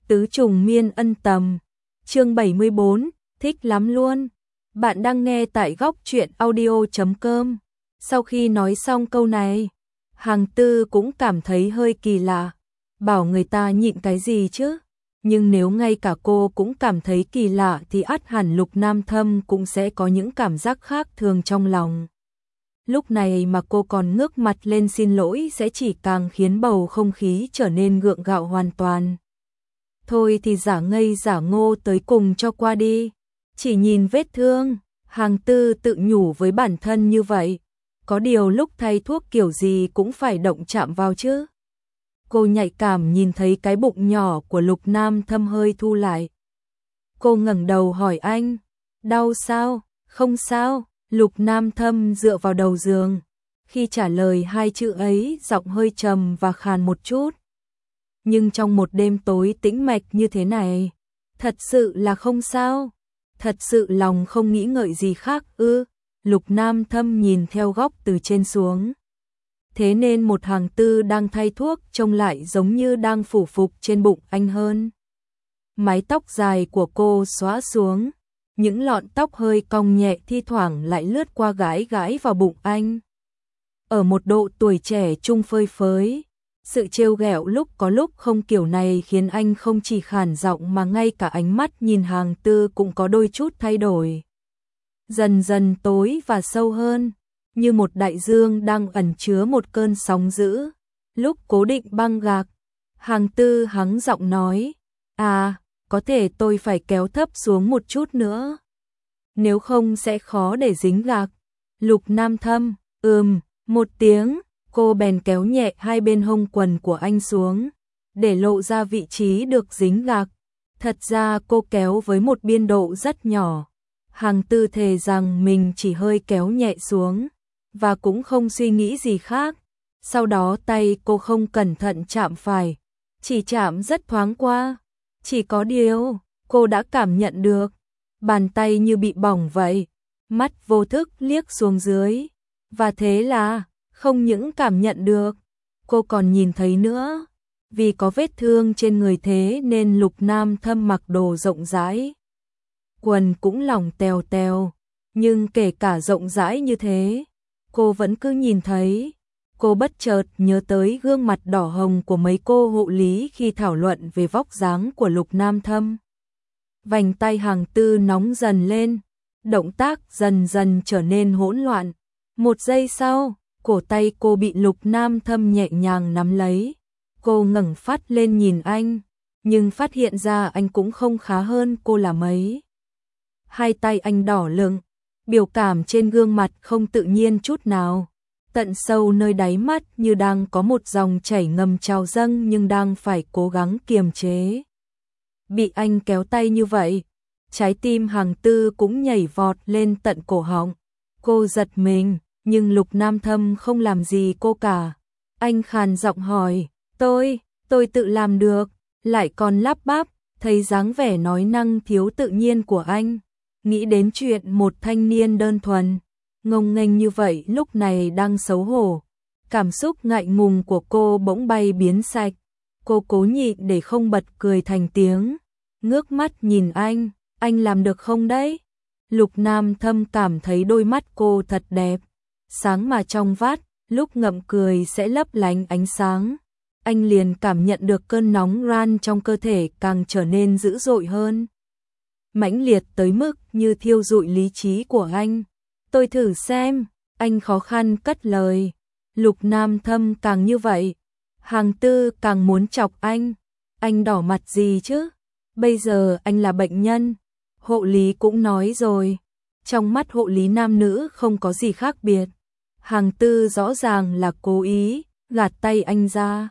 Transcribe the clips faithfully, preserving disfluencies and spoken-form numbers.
Tứ trùng miên ân tầm. Chương bảy mươi bốn, thích lắm luôn. Bạn đang nghe tại góc truyện audio chấm com. Sau khi nói xong câu này, Hàng Tư cũng cảm thấy hơi kỳ lạ. Bảo người ta nhịn cái gì chứ? Nhưng nếu ngay cả cô cũng cảm thấy kỳ lạ thì ắt hẳn Lục Nam Thâm cũng sẽ có những cảm giác khác thường trong lòng. Lúc này mà cô còn ngước mặt lên xin lỗi sẽ chỉ càng khiến bầu không khí trở nên gượng gạo hoàn toàn. Thôi thì giả ngây giả ngô tới cùng cho qua đi. Chỉ nhìn vết thương, Hàng Tư tự nhủ với bản thân như vậy. Có điều lúc thay thuốc kiểu gì cũng phải động chạm vào chứ. Cô nhạy cảm nhìn thấy cái bụng nhỏ của Lục Nam Thâm hơi thu lại. Cô ngẩng đầu hỏi anh, đau sao? Không sao. Lục Nam Thâm dựa vào đầu giường. Khi trả lời hai chữ ấy, giọng hơi trầm và khàn một chút. Nhưng trong một đêm tối tĩnh mạch như thế này, thật sự là không sao. Thật sự lòng không nghĩ ngợi gì khác ư? Lục Nam Thâm nhìn theo góc từ trên xuống. Thế nên một Hàng Tư đang thay thuốc trông lại giống như đang phủ phục trên bụng anh hơn. Mái tóc dài của cô xõa xuống, những lọn tóc hơi cong nhẹ thi thoảng lại lướt qua gãi gãi vào bụng anh. Ở một độ tuổi trẻ trung phơi phới, sự trêu ghẹo lúc có lúc không kiểu này khiến anh không chỉ khản giọng mà ngay cả ánh mắt nhìn Hàng Tư cũng có đôi chút thay đổi. Dần dần tối và sâu hơn, như một đại dương đang ẩn chứa một cơn sóng dữ. Lúc cố định băng gạc, Hàng Tư hắng giọng nói, à, có thể tôi phải kéo thấp xuống một chút nữa. Nếu không sẽ khó để dính gạc. Lục Nam Thâm, ừm, một tiếng, cô bèn kéo nhẹ hai bên hông quần của anh xuống, để lộ ra vị trí được dính gạc. Thật ra cô kéo với một biên độ rất nhỏ. Hàng Tư thề rằng mình chỉ hơi kéo nhẹ xuống, và cũng không suy nghĩ gì khác. Sau đó tay cô không cẩn thận chạm phải, chỉ chạm rất thoáng qua. Chỉ có điều, cô đã cảm nhận được, bàn tay như bị bỏng vậy. Mắt vô thức liếc xuống dưới, và thế là, không những cảm nhận được, cô còn nhìn thấy nữa. Vì có vết thương trên người thế nên Lục Nam Thâm mặc đồ rộng rãi. Quần cũng lỏng tèo tèo, nhưng kể cả rộng rãi như thế, cô vẫn cứ nhìn thấy. Cô bất chợt nhớ tới gương mặt đỏ hồng của mấy cô hộ lý khi thảo luận về vóc dáng của Lục Nam Thâm. Vành tay Hàng Tư nóng dần lên, động tác dần dần trở nên hỗn loạn. Một giây sau, cổ tay cô bị Lục Nam Thâm nhẹ nhàng nắm lấy. Cô ngẩng phát lên nhìn anh, nhưng phát hiện ra anh cũng không khá hơn cô là mấy. Hai tay anh đỏ lựng, biểu cảm trên gương mặt không tự nhiên chút nào. Tận sâu nơi đáy mắt như đang có một dòng chảy ngầm trào dâng nhưng đang phải cố gắng kiềm chế. Bị anh kéo tay như vậy, trái tim Hàng Tư cũng nhảy vọt lên tận cổ họng. Cô giật mình, nhưng Lục Nam Thâm không làm gì cô cả. Anh khàn giọng hỏi, tôi, tôi tự làm được, lại còn lắp bắp. Thấy dáng vẻ nói năng thiếu tự nhiên của anh, nghĩ đến chuyện một thanh niên đơn thuần, ngông nghênh như vậy lúc này đang xấu hổ. Cảm xúc ngại ngùng của cô bỗng bay biến sạch. Cô cố nhịn để không bật cười thành tiếng, ngước mắt nhìn anh, anh làm được không đấy? Lục Nam Thâm cảm thấy đôi mắt cô thật đẹp, sáng mà trong vắt, lúc ngậm cười sẽ lấp lánh ánh sáng. Anh liền cảm nhận được cơn nóng ran trong cơ thể càng trở nên dữ dội hơn, mãnh liệt tới mức như thiêu rụi lý trí của anh. Tôi thử xem, anh khó khăn cất lời. Lục Nam Thâm càng như vậy, Hàng Tư càng muốn chọc anh. Anh đỏ mặt gì chứ? Bây giờ anh là bệnh nhân. Hộ lý cũng nói rồi, trong mắt hộ lý nam nữ không có gì khác biệt. Hàng Tư rõ ràng là cố ý gạt tay anh ra.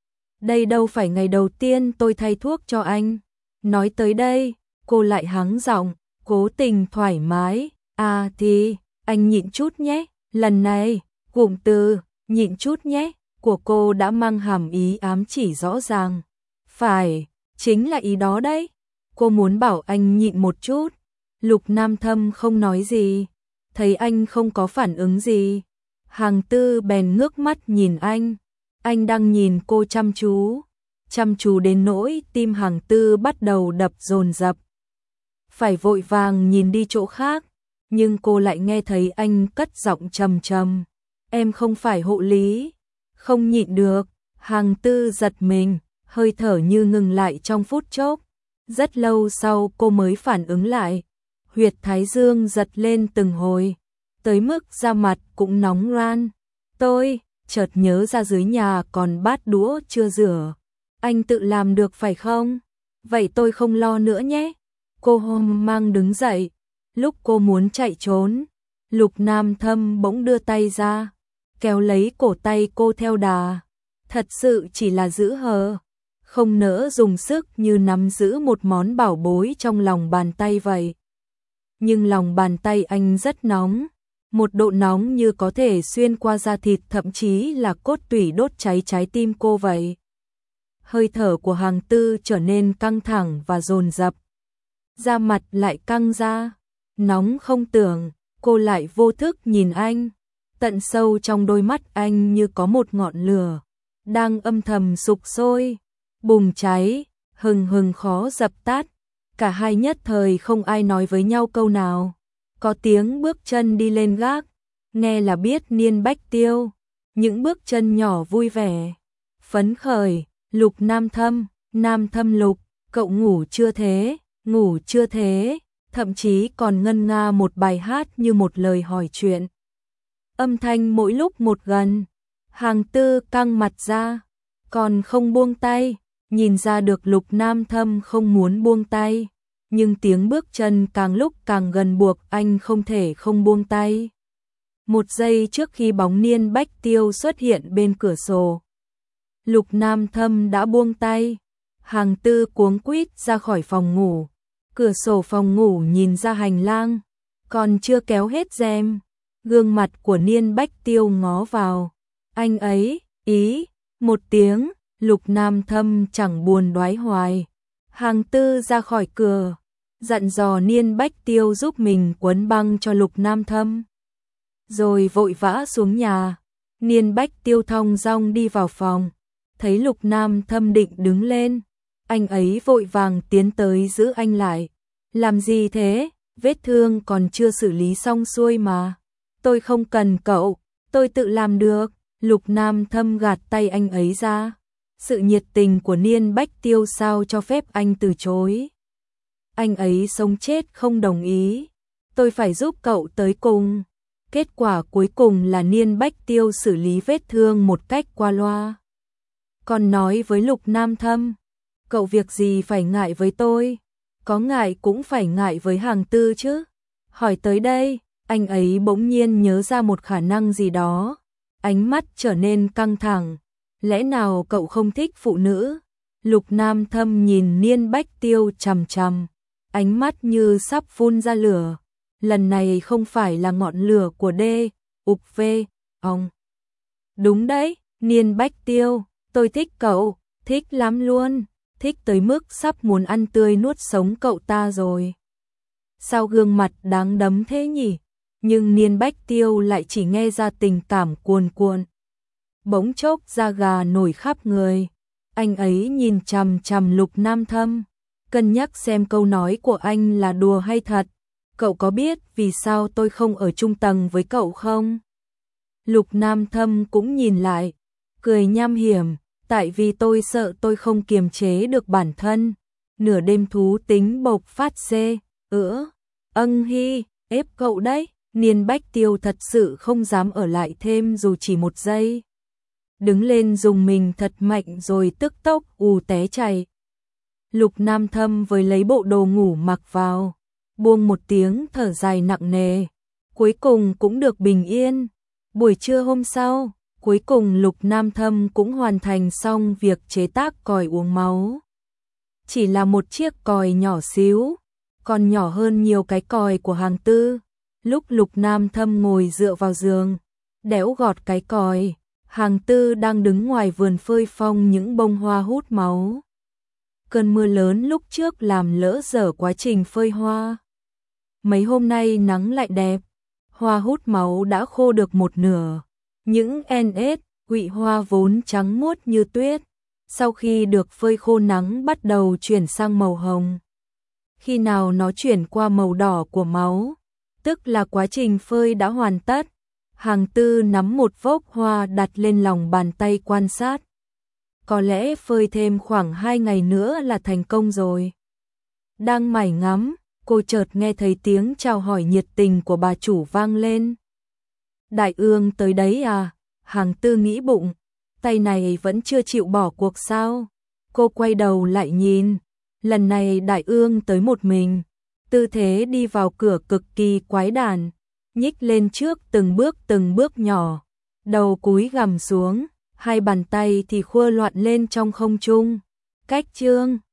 Đây đâu phải ngày đầu tiên tôi thay thuốc cho anh. Nói tới đây, cô lại hắng giọng, cố tình thoải mái. À thì, anh nhịn chút nhé. Lần này, cụm từ nhịn chút nhé của cô đã mang hàm ý ám chỉ rõ ràng. Phải, chính là ý đó đấy. Cô muốn bảo anh nhịn một chút. Lục Nam Thâm không nói gì, thấy anh không có phản ứng gì, Hàng Tư bèn ngước mắt nhìn anh. Anh đang nhìn cô chăm chú, chăm chú đến nỗi tim Hàng Tư bắt đầu đập dồn dập. Phải vội vàng nhìn đi chỗ khác, nhưng cô lại nghe thấy anh cất giọng trầm trầm, em không phải hộ lý. Không nhịn được, Hàng Tư giật mình, hơi thở như ngừng lại trong phút chốc. Rất lâu sau cô mới phản ứng lại, huyệt thái dương giật lên từng hồi, tới mức da mặt cũng nóng ran. Tôi chợt nhớ ra dưới nhà còn bát đũa chưa rửa, anh tự làm được phải không? Vậy tôi không lo nữa nhé. Cô hoang mang đứng dậy, lúc cô muốn chạy trốn, Lục Nam Thâm bỗng đưa tay ra, kéo lấy cổ tay cô theo đà. Thật sự chỉ là giữ hờ, không nỡ dùng sức như nắm giữ một món bảo bối trong lòng bàn tay vậy. Nhưng lòng bàn tay anh rất nóng, một độ nóng như có thể xuyên qua da thịt, thậm chí là cốt tủy, đốt cháy trái tim cô vậy. Hơi thở của Hàng Tư trở nên căng thẳng và dồn dập, da mặt lại căng ra, nóng không tưởng, cô lại vô thức nhìn anh. Tận sâu trong đôi mắt anh như có một ngọn lửa đang âm thầm sục sôi, bùng cháy, hừng hừng khó dập tắt. Cả hai nhất thời không ai nói với nhau câu nào. Có tiếng bước chân đi lên gác, nghe là biết Niên Bách Tiêu. Những bước chân nhỏ vui vẻ, phấn khởi. Lục Nam Thâm, Nam Thâm Lục, cậu ngủ chưa thế, ngủ chưa thế, thậm chí còn ngân nga một bài hát như một lời hỏi chuyện. Âm thanh mỗi lúc một gần, Hàng Tư căng mặt ra, còn không buông tay, nhìn ra được Lục Nam Thâm không muốn buông tay, nhưng tiếng bước chân càng lúc càng gần buộc anh không thể không buông tay. Một giây trước khi bóng Niên Bách Tiêu xuất hiện bên cửa sổ, Lục Nam Thâm đã buông tay. Hàng Tư cuống quýt ra khỏi phòng ngủ, cửa sổ phòng ngủ nhìn ra hành lang, còn chưa kéo hết rèm, gương mặt của Niên Bách Tiêu ngó vào. Anh ấy, ý, một tiếng, Lục Nam Thâm chẳng buồn đoái hoài. Hàng Tư ra khỏi cửa, dặn dò Niên Bách Tiêu giúp mình quấn băng cho Lục Nam Thâm, rồi vội vã xuống nhà. Niên Bách Tiêu thong dong đi vào phòng, thấy Lục Nam Thâm định đứng lên, anh ấy vội vàng tiến tới giữ anh lại. Làm gì thế, vết thương còn chưa xử lý xong xuôi mà. Tôi không cần cậu, tôi tự làm được. Lục Nam Thâm gạt tay anh ấy ra. Sự nhiệt tình của Niên Bách Tiêu sao cho phép anh từ chối. Anh ấy sống chết không đồng ý. Tôi phải giúp cậu tới cùng. Kết quả cuối cùng là Niên Bách Tiêu xử lý vết thương một cách qua loa, còn nói với Lục Nam Thâm, cậu việc gì phải ngại với tôi, có ngại cũng phải ngại với Hàng Tư chứ. Hỏi tới đây, anh ấy bỗng nhiên nhớ ra một khả năng gì đó, ánh mắt trở nên căng thẳng. Lẽ nào cậu không thích phụ nữ? Lục Nam Thâm nhìn Niên Bách Tiêu chằm chằm, ánh mắt như sắp phun ra lửa. Lần này không phải là ngọn lửa của D, ục V, ông. Đúng đấy, Niên Bách Tiêu, tôi thích cậu, thích lắm luôn, thích tới mức sắp muốn ăn tươi nuốt sống cậu ta rồi. Sao gương mặt đáng đấm thế nhỉ? Nhưng Niên Bách Tiêu lại chỉ nghe ra tình cảm cuồn cuộn. Bỗng chốc da gà nổi khắp người. Anh ấy nhìn chằm chằm Lục Nam Thâm, cân nhắc xem câu nói của anh là đùa hay thật. Cậu có biết vì sao tôi không ở chung tầng với cậu không? Lục Nam Thâm cũng nhìn lại, cười nham hiểm, tại vì tôi sợ tôi không kiềm chế được bản thân. Nửa đêm thú tính bộc phát xê, ữa, âng hi, ép cậu đấy. Niên Bách Tiêu thật sự không dám ở lại thêm dù chỉ một giây. Đứng lên dùng mình thật mạnh rồi tức tốc ù té chạy. Lục Nam Thâm với lấy bộ đồ ngủ mặc vào, buông một tiếng thở dài nặng nề, cuối cùng cũng được bình yên. Buổi trưa hôm sau, cuối cùng Lục Nam Thâm cũng hoàn thành xong việc chế tác còi uống máu. Chỉ là một chiếc còi nhỏ xíu, còn nhỏ hơn nhiều cái còi của Hàng Tư. Lúc Lục Nam Thâm ngồi dựa vào giường, đẽo gọt cái còi, Hàng Tư đang đứng ngoài vườn phơi phong những bông hoa hút máu. Cơn mưa lớn lúc trước làm lỡ dở quá trình phơi hoa. Mấy hôm nay nắng lại đẹp, hoa hút máu đã khô được một nửa. Những en ét, quỵ hoa vốn trắng muốt như tuyết, sau khi được phơi khô nắng bắt đầu chuyển sang màu hồng. Khi nào nó chuyển qua màu đỏ của máu, tức là quá trình phơi đã hoàn tất. Hàng Tư nắm một vốc hoa đặt lên lòng bàn tay quan sát. Có lẽ phơi thêm khoảng hai ngày nữa là thành công rồi. Đang mải ngắm, cô chợt nghe thấy tiếng chào hỏi nhiệt tình của bà chủ vang lên. Đại ương tới đấy à? Hàng Tư nghĩ bụng, tay này vẫn chưa chịu bỏ cuộc sao? Cô quay đầu lại nhìn, lần này đại ương tới một mình, tư thế đi vào cửa cực kỳ quái đản, nhích lên trước từng bước từng bước nhỏ, đầu cúi gằm xuống, hai bàn tay thì khua loạn lên trong không trung. Cách chương